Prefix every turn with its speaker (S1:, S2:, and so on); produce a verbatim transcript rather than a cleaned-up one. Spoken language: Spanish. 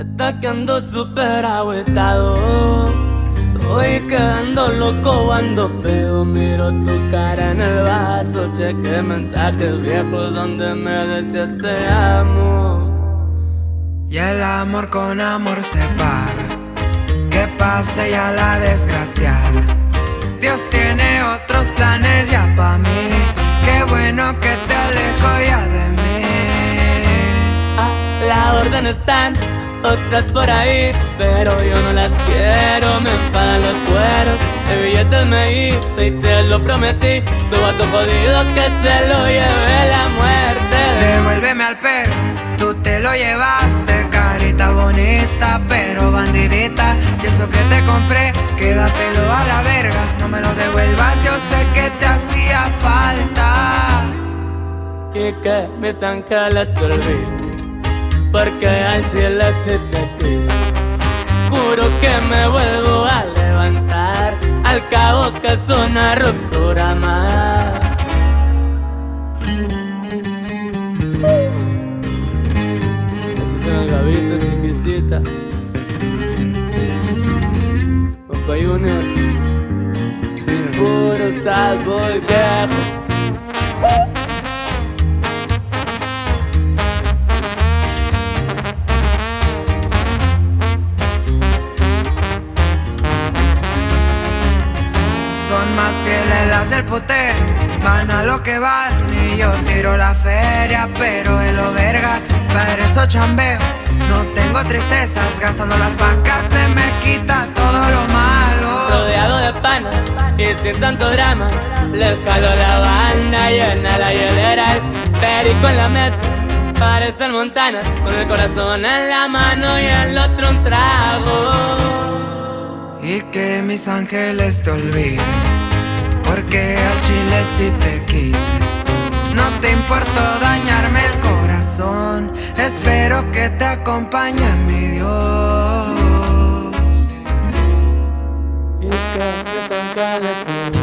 S1: Neta que ando súper agüitado. Estoy quedando loco cuando pedo. Miro tu cara en el vaso. Cheque mensajes viejos donde me decías te amo.
S2: Y el amor con amor se paga. Que pase ya la desgraciada. Dios tiene otros planes ya pa' mí. Qué bueno que te alejo ya de mí.
S1: A la orden están otras por ahí, pero yo no las quiero. Me enfadan los cueros, el billete me hice y te lo prometí. Tu vato jodido que se lo lleve la muerte.
S2: Devuélveme al perro, tú te lo llevaste. Carita bonita, pero bandidita. Y eso que te compré, quédatelo a la verga. No me lo devuelvas, yo sé que te hacía falta.
S1: Y que mis ángeles te olviden, porque al chile se te quise. Juro que me vuelvo a levantar, al cabo que es una ruptura más. Eso es el Gabito, chiquitita. Compa Junior, puro sad boy viejo.
S2: Son más fieles las del putero, van a lo que van y yo tiro la feria, pero en lo verga, para eso chambeo. No tengo tristezas, gastando las vacas se me quita todo lo malo.
S1: Rodeado de pana y sin tanto drama, le jalo la banda, llena la hielera, el perico en la mesa, parece el Montana, con el corazón en la mano y el otro un trago.
S2: Y que mis ángeles te olviden, porque al chile sí te quise. No te importó dañarme el corazón, espero que te acompañe mi Dios.
S1: Y que mis ángeles te olviden.